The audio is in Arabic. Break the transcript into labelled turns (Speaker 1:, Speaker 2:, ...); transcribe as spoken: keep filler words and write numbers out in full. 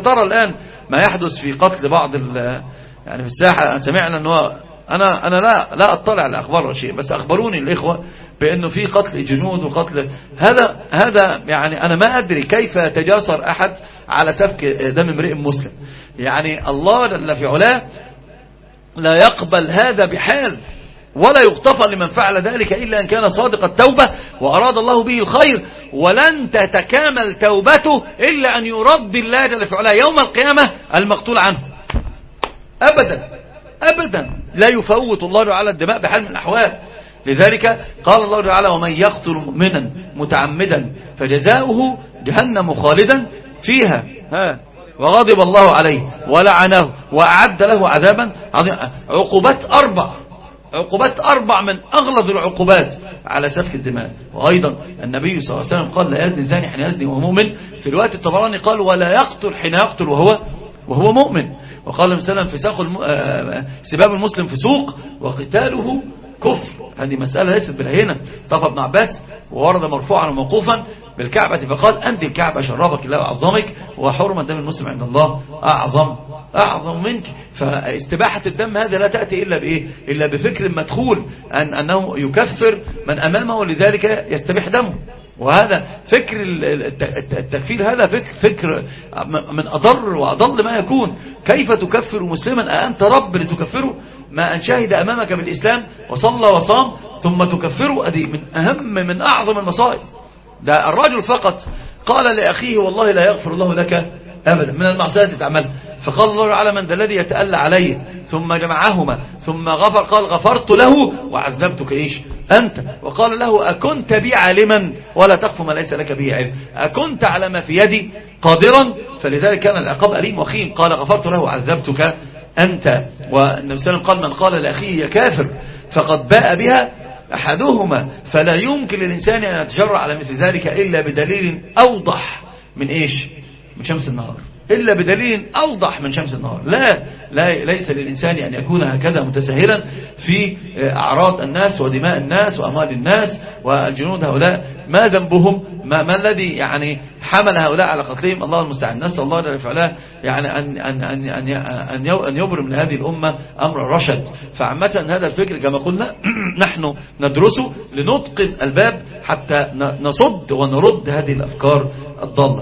Speaker 1: ترى الآن ما يحدث في قتل بعض يعني في الساحة. سمعنا أنه أنا أنا لا لا أطلع على أخبار شيء، بس أخبروني الإخوة بأنه في قتل جنود وقتل هذا هذا يعني أنا ما أدري كيف يتجاسر أحد على سفك دم امرئ مسلم. يعني الله جل في علاه لا يقبل هذا بحال، ولا يغتفر لمن فعل ذلك إلا أن كان صادق التوبة وأراد الله به الخير، ولن تتكامل توبته إلا أن يرد الله جل في علاه يوم القيامة المقتول عنه. أبدا أبدا لا يفوت الله تعالى الدماء بحال من الأحوال. لذلك قال الله تعالى: ومن يقتل مؤمنا متعمدا فجزاؤه جهنم خالدا فيها ها وغضب الله عليه ولعنه وأعد له عذابا عظيما. عقوبات أربع عقوبات أربع من أغلظ العقوبات على سفك الدماء. وأيضا النبي صلى الله عليه وسلم قال: لا يزني زاني حين يزني وهو مؤمن. في رواية الطبراني قال: ولا يقتل حين يقتل وهو وهو مؤمن. وقال النبي صلى الله عليه وسلم: في ساق الم... سباب المسلم فسوق وقتاله كفر. هذه مسألة ليست بالهينة. طاف ابن عباس وورد مرفوعا وموقوفا بالكعبة فقال: أنت الكعبة شرفك الله وعظمك، وحرمة دم المسلم عند الله أعظم أعظم منك. فاستباحة الدم هذا لا تأتي إلا بإيه؟ إلا بفكر مدخول أن أنه يكفر من أمامه ولذلك يستبيح دمه. وهذا فكر التكفير، هذا فكر, فكر من أضر وأضل ما يكون. كيف تكفر مسلما؟ أنت رب لتكفره؟ ما أن شهد أمامك بالإسلام وصلى وصام ثم تكفره؟ هذه من أهم من أعظم المصائب. ده الرجل فقط قال لأخيه: والله لا يغفر الله لك أبدا من المعصية التي تعملها. فقال الله تعالى: من ذا الذي يتألى علي؟ ثم جمعهما ثم غفر. قال: غفرت له وعذبتك إيش أنت. وقال له: أكنت بي عالما ولا تقف ما ليس لك به علم؟ أكنت على ما في يدي قادرا؟ فلذلك كان العقاب أليم وخيم. قال: غفرت له وعذبتك أنت. والنبي صلى الله عليه وسلم قال: من قال لأخيه يا كافر فقد باء بها أحدهما. فلا يمكن للإنسان أن يتجرأ على مثل ذلك إلا بدليل أوضح من إيش؟ من شمس النهار. إلا بدليل أوضح من شمس النهار. لا, لا ليس للإنسان أن يكون هكذا متساهلا في أعراض الناس ودماء الناس وأموال الناس. والجنود هؤلاء ما ذنبهم؟ ما, ما الذي يعني حمل هؤلاء على قتلهم؟ الله المستعان. نسأل الله جل وعلا يعني أن أن أن أن أن يبرم لهذه الأمة أمر رشد. فعامة هذا الفكر كما قلنا نحن ندرسه لنتقن الباب حتى نصد ونرد هذه الأفكار الضالة.